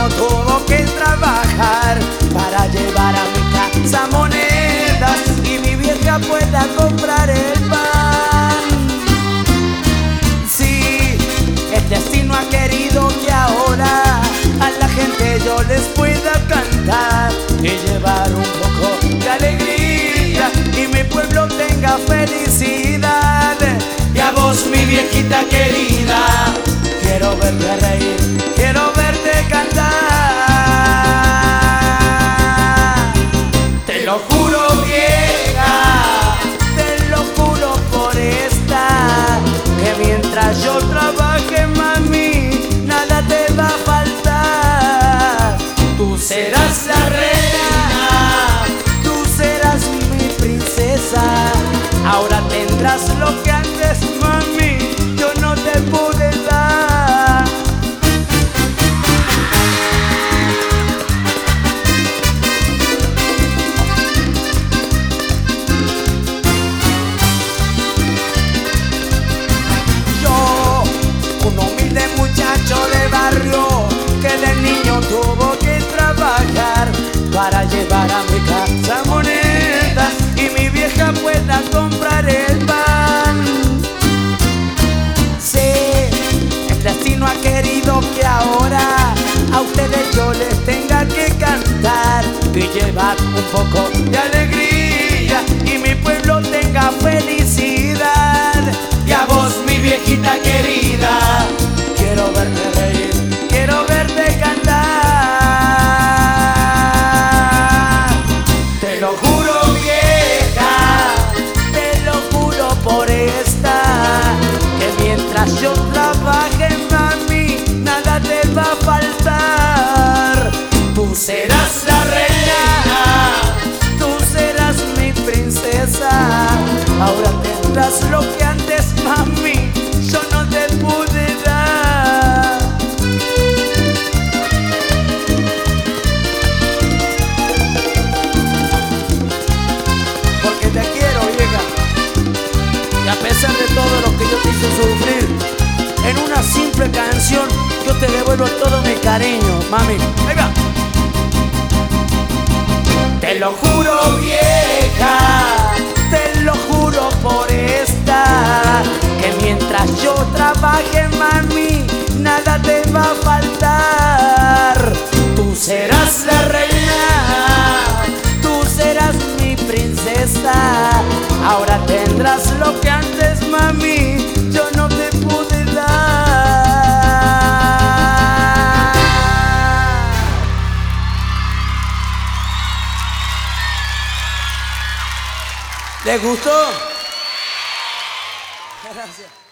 niño tuvo que trabajar para llevar a mi casa monedas y mi vieja pueda comprar el pan. Sí, el destino ha querido que ahora a la gente yo les pueda cantar y llevar un poco de alegría y mi pueblo tenga felicidad. Y a vos, mi viejita querida, quiero verte reír, quiero verte cantar. Te lo juro, vieja, te lo juro por esta, que mientras yo trabaje, mami, nada te va a faltar. Tú serás la reina, tú serás mi princesa. Ahora tendrás lo que antes, mami, yo no te pude dar. Yo, un humilde muchacho de barrio que de niño tuvo que trabajar para llevar a mi casa monedas y mi vieja pueda comprar el pan. Sí, el destino ha querido que ahora a ustedes yo les tenga que cantar y llevar un poco de alegría y mi pueblo tenga felicidad. Y a vos, mi viejita querida, quiero verte reír, quiero verte cantar. Te lo juro, vieja, te lo juro por esta, que mientras yo trabaje, mami, nada te va a faltar. Tú serás la reina, tú serás mi princesa. Ahora tendrás lo que antes, mami, yo no te pude dar. Porque te quiero, vieja, y a pesar de todo lo que yo te hice sufrir, en una simple canción yo te devuelvo todo mi cariño, mami. Venga. Te lo juro, vieja, te lo juro por esta, que mientras yo trabaje, mami, nada te va a faltar. Tú serás la reina, tú serás mi princesa. Ahora tendrás lo que antes, mami, yo no te pude dar. ¿Les gustó? Gracias.